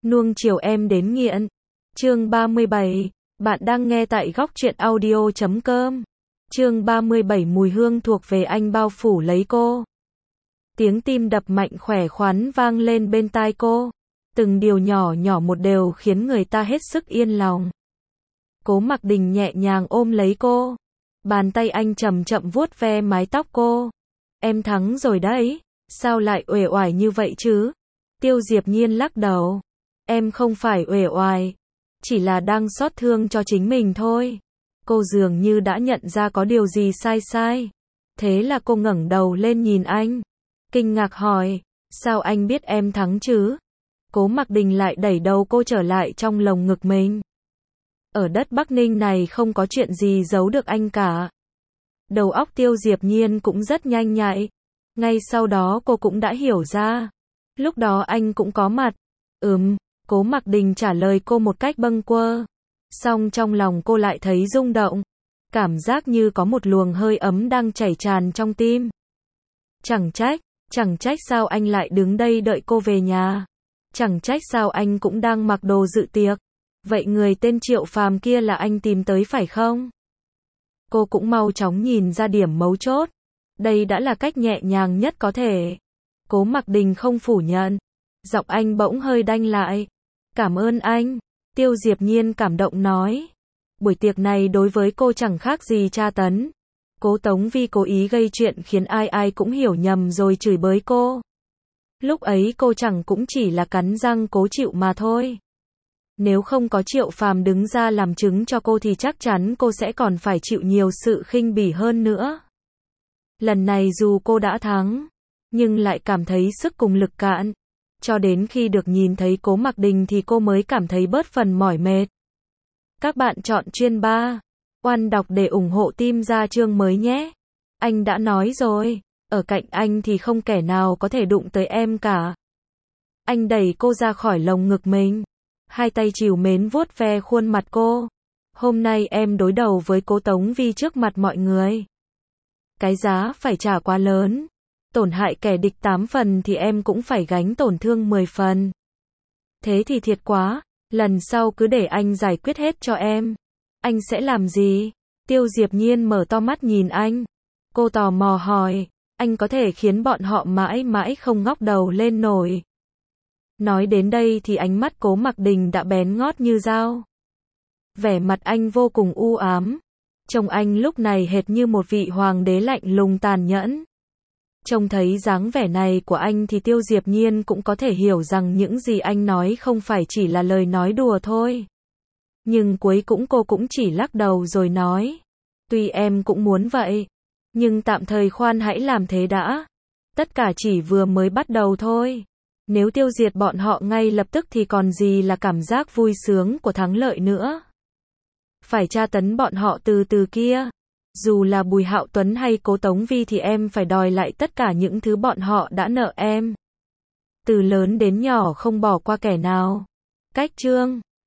nuông chiều em đến nghiện. Chương 37, bạn đang nghe tại góc truyện audio.com. Chương 37 mùi hương thuộc về anh bao phủ lấy cô. Tiếng tim đập mạnh khỏe khoắn vang lên bên tai cô. Từng điều nhỏ nhỏ một đều khiến người ta hết sức yên lòng. Cố Mặc Đình nhẹ nhàng ôm lấy cô. Bàn tay anh chậm chậm vuốt ve mái tóc cô. Em thắng rồi đấy, sao lại uể oải như vậy chứ? Tiêu Diệp Nhiên lắc đầu. Em không phải uể oải, chỉ là đang xót thương cho chính mình thôi. Cô dường như đã nhận ra có điều gì sai. Thế là cô ngẩng đầu lên nhìn anh. Kinh ngạc hỏi, sao anh biết em thắng chứ? Cố Mặc Đình lại đẩy đầu cô trở lại trong lồng ngực mình. Ở đất Bắc Ninh này không có chuyện gì giấu được anh cả. Đầu óc Tiêu Diệp Nhiên cũng rất nhanh nhạy. Ngay sau đó cô cũng đã hiểu ra. Lúc đó anh cũng có mặt. Cố Mặc Đình trả lời cô một cách bâng quơ. Song trong lòng cô lại thấy rung động. Cảm giác như có một luồng hơi ấm đang chảy tràn trong tim. Chẳng trách sao anh lại đứng đây đợi cô về nhà. Chẳng trách sao anh cũng đang mặc đồ dự tiệc. Vậy người tên Triệu Phàm kia là anh tìm tới phải không? Cô cũng mau chóng nhìn ra điểm mấu chốt. Đây đã là cách nhẹ nhàng nhất có thể. Cố Mặc Đình không phủ nhận. Giọng anh bỗng hơi đanh lại. Cảm ơn anh. Tiêu Diệp Nhiên cảm động nói. Buổi tiệc này đối với cô chẳng khác gì tra tấn. Cố Tống Vi cố ý gây chuyện khiến ai cũng hiểu nhầm rồi chửi bới cô. Lúc ấy cô chẳng cũng chỉ là cắn răng cố chịu mà thôi. Nếu không có Triệu Phàm đứng ra làm chứng cho cô thì chắc chắn cô sẽ còn phải chịu nhiều sự khinh bỉ hơn nữa. Lần này dù cô đã thắng, nhưng lại cảm thấy sức cùng lực cạn. Cho đến khi được nhìn thấy Cố Mặc Đình thì cô mới cảm thấy bớt phần mỏi mệt. Các bạn chọn chuyên 3. Oan đọc để ủng hộ team ra chương mới nhé. Anh đã nói rồi, ở cạnh anh thì không kẻ nào có thể đụng tới em cả. Anh đẩy cô ra khỏi lồng ngực mình. Hai tay trìu mến vuốt ve khuôn mặt cô. Hôm nay em đối đầu với Cố Tống Vi trước mặt mọi người. Cái giá phải trả quá lớn. Tổn hại kẻ địch 8 phần thì em cũng phải gánh tổn thương 10 phần. Thế thì thiệt quá, lần sau cứ để anh giải quyết hết cho em. Anh sẽ làm gì? Tiêu Diệp Nhiên mở to mắt nhìn anh. Cô tò mò hỏi, anh có thể khiến bọn họ mãi mãi không ngóc đầu lên nổi. Nói đến đây thì ánh mắt Cố Mặc Đình đã bén ngót như dao. Vẻ mặt anh vô cùng u ám. Trông anh lúc này hệt như một vị hoàng đế lạnh lùng tàn nhẫn. Trông thấy dáng vẻ này của anh thì Tiêu Diệp Nhiên cũng có thể hiểu rằng những gì anh nói không phải chỉ là lời nói đùa thôi. Nhưng cuối cùng cô cũng chỉ lắc đầu rồi nói. Tuy em cũng muốn vậy, nhưng tạm thời khoan hãy làm thế đã. Tất cả chỉ vừa mới bắt đầu thôi. Nếu tiêu diệt bọn họ ngay lập tức thì còn gì là cảm giác vui sướng của thắng lợi nữa. Phải tra tấn bọn họ từ từ kia. Dù là Bùi Hạo Tuấn hay Cố Tống Vi thì em phải đòi lại tất cả những thứ bọn họ đã nợ em. Từ lớn đến nhỏ không bỏ qua kẻ nào. Cách chương